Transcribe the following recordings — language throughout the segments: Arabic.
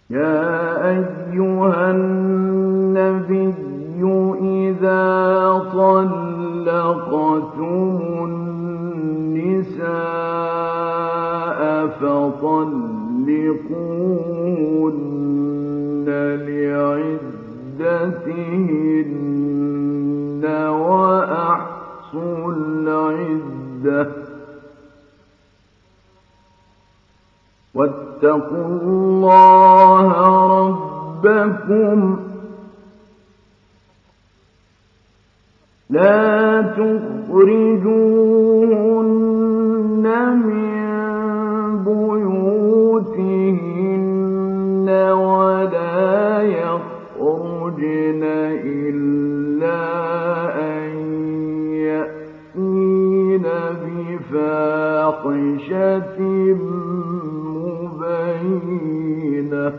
يا أيها النبي إذا طلقتم النساء فطلقوهن لعدتهن وأحصوا العدة واتقوا الله ربكم لا تخرجوهن من بيوتهن ولا يخرجن إلا أن يأتين بفاحشة مبينة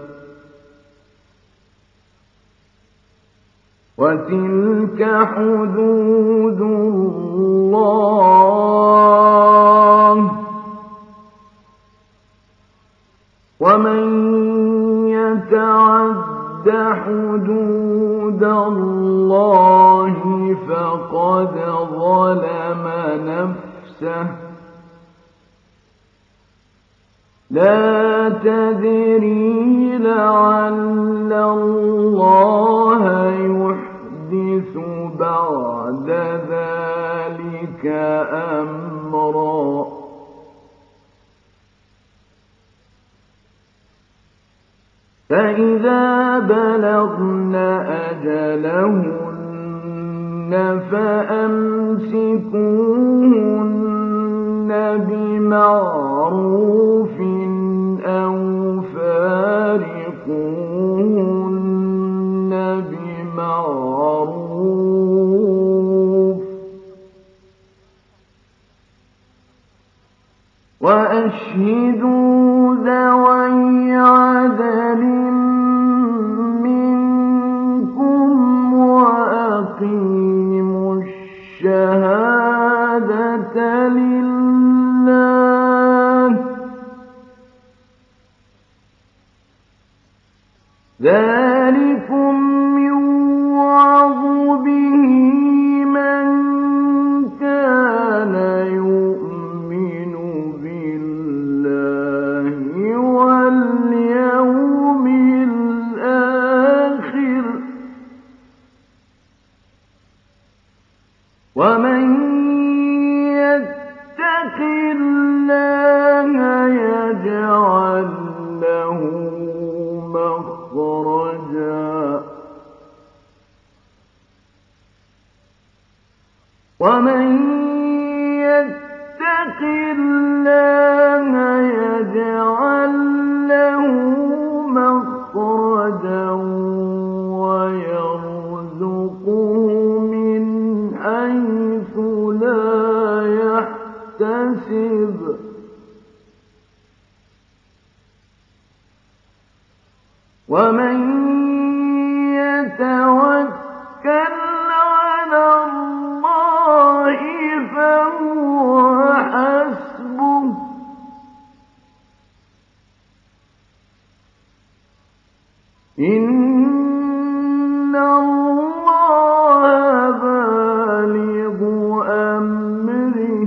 وتلك حدود الله ومن يتعد حدود الله فقد ظلم نفسه لا تدري لعل الله يحدث بعد ذلك أمرا فإذا بلغن أجلهن فأمسكوهن بمعروف أو فارقوهن بمعروف وأشهدوا ذوي عدل منكم وأقيموا الشهادة لله ذلكم يوعظ به من كان يؤمن بالله واليوم الآخر ومن يتق الله يجعل له مخرجا ومن يتق الله يجعل له مخرجا ويرزقه من حيث لا يحتسب ومن يتوكل على الله فهو حسبه إن الله بالغ أمره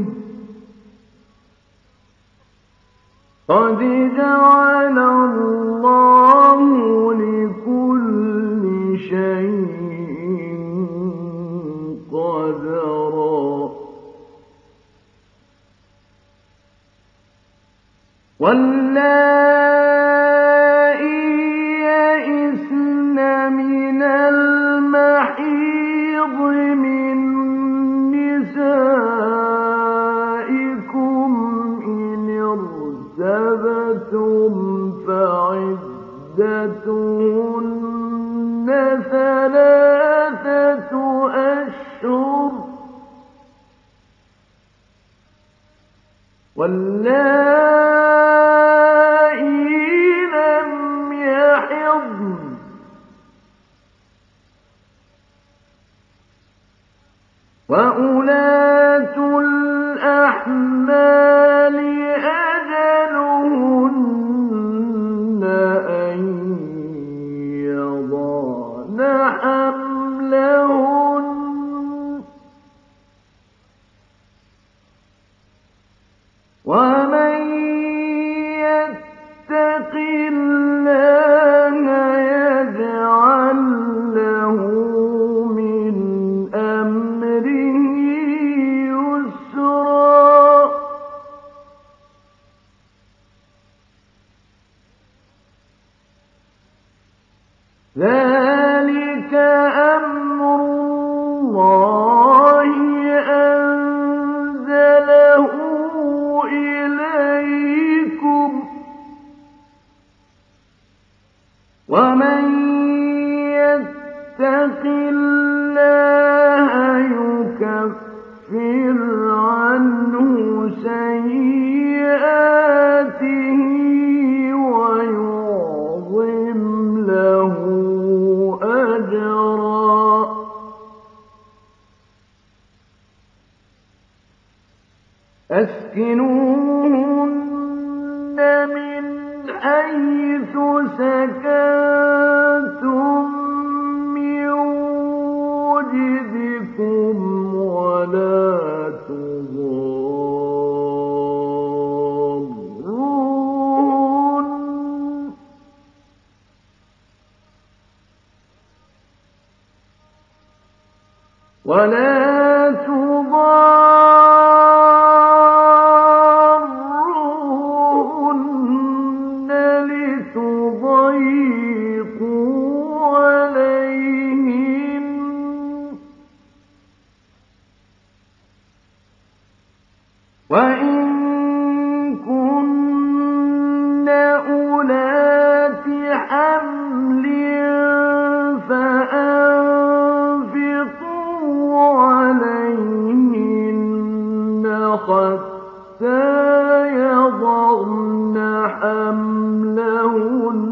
قد جعل الله لكل شيء قدرا واللائي يئسن من المحيض من نسائكم إن ارتبتم فعدتهن ثلاثة أشهر واللائي لم يحضن وأولاة الأحمال أجلهن أن ذلك أمر الله أنزله إليكم ومن يتق الله يكفر عنه سيئاته ويعظم له أجرا أسكنوهن من حيث سكنتم من وجدكم ولا تضاروهن لتضيقوا عليهن وإن كن أولات حمل فأنفقوا عليهن حتى يضعن حملهن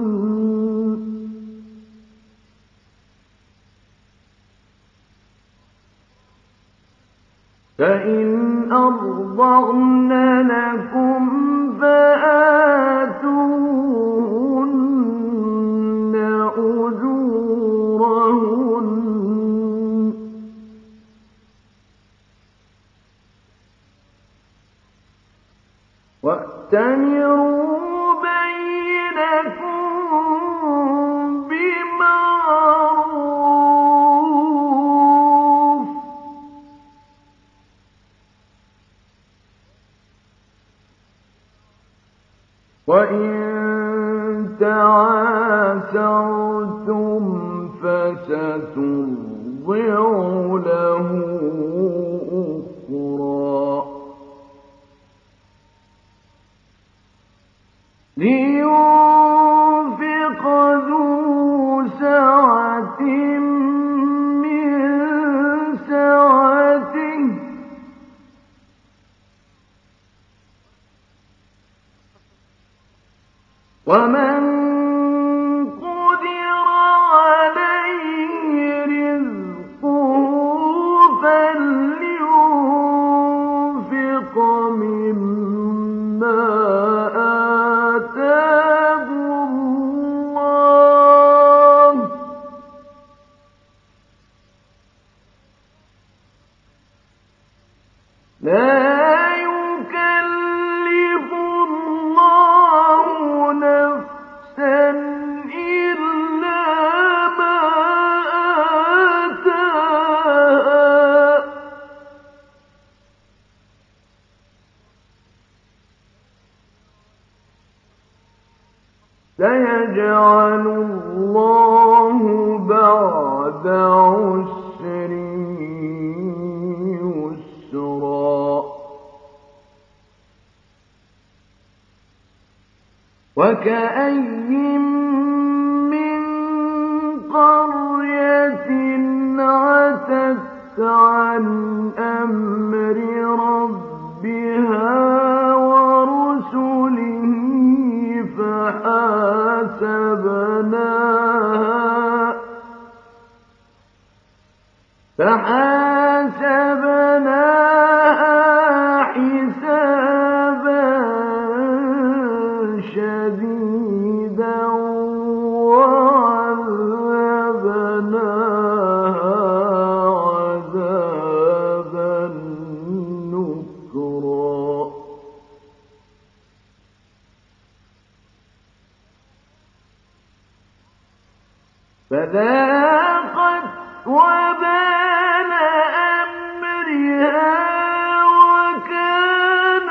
فإن أرضعن لكم فآتوهن أجورهن وأتمروا بينكم بمعروف وإن تعاسرتم فسترضع له أخرى لينفق ذو سعة من سعته ومن قدر عليه رزقه فلينفق مما آتاه الله لا يكلف الله نفسا إلا ما آتاها سيجعل الله بعد عسر يسرا وكأين من قرية عتت عن أمر ربها ورسله فحاسبناها حسابا شديدا وعذبناها عذابا نكرا فذاقت وبال أمرها وكان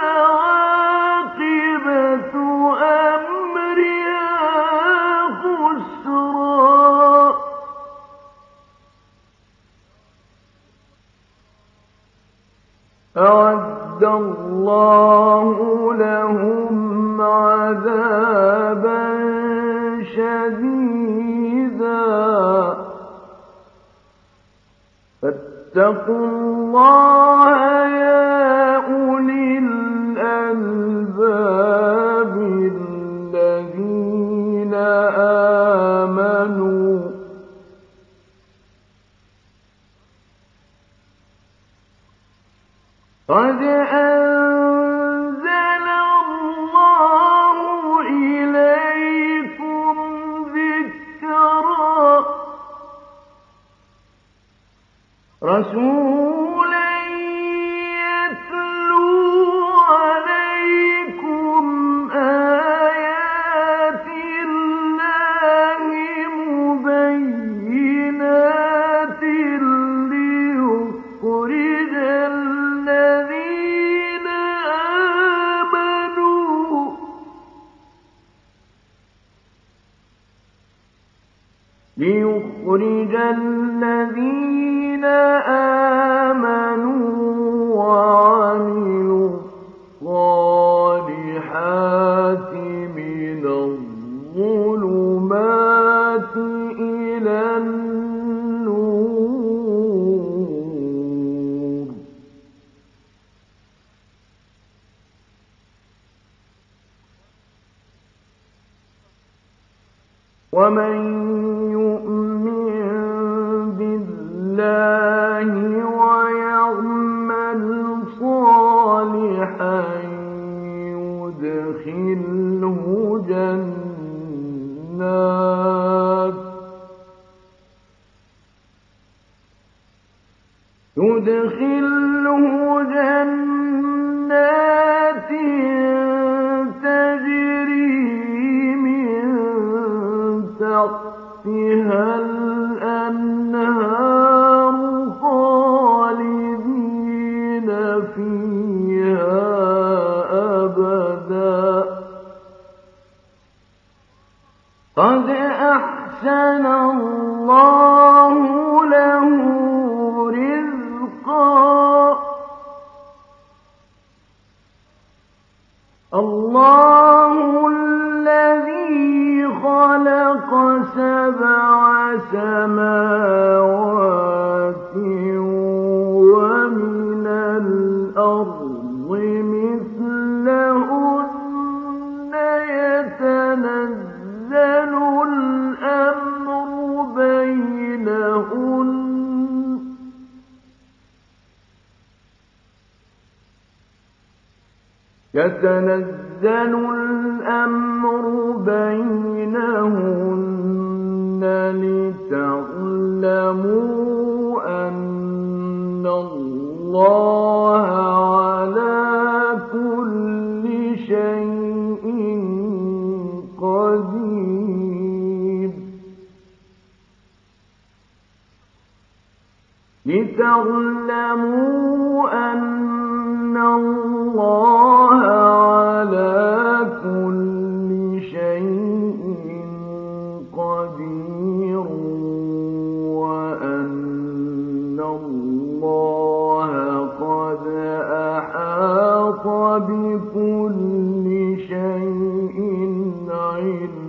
عاقبة أمرها خسرا أعد الله لهم عذابا شديدا فاتقوا الله يا أولي الألباب الذين آمنوا قد أنزل الله إليكم ذكرا رسولا يتلو عليكم آيات الله مبينات ليخرج الذين آمنوا وعملوا الصالحات من الظلمات إلى النور ومن الله ويعمل صالحا يدخله جنات تجري من تحتها الأنهار خالدين فيها أبدا قد أحسن الله له رزقا الله الذي خلق 7 سماوات ومن الأرض مثلهن يتنزل الأمر بينهن لتعلموا أن الله على كل شيء قدير لتعلموا أن الله على كل شيء قدير وأن الله قد أحاط بكل شيء علما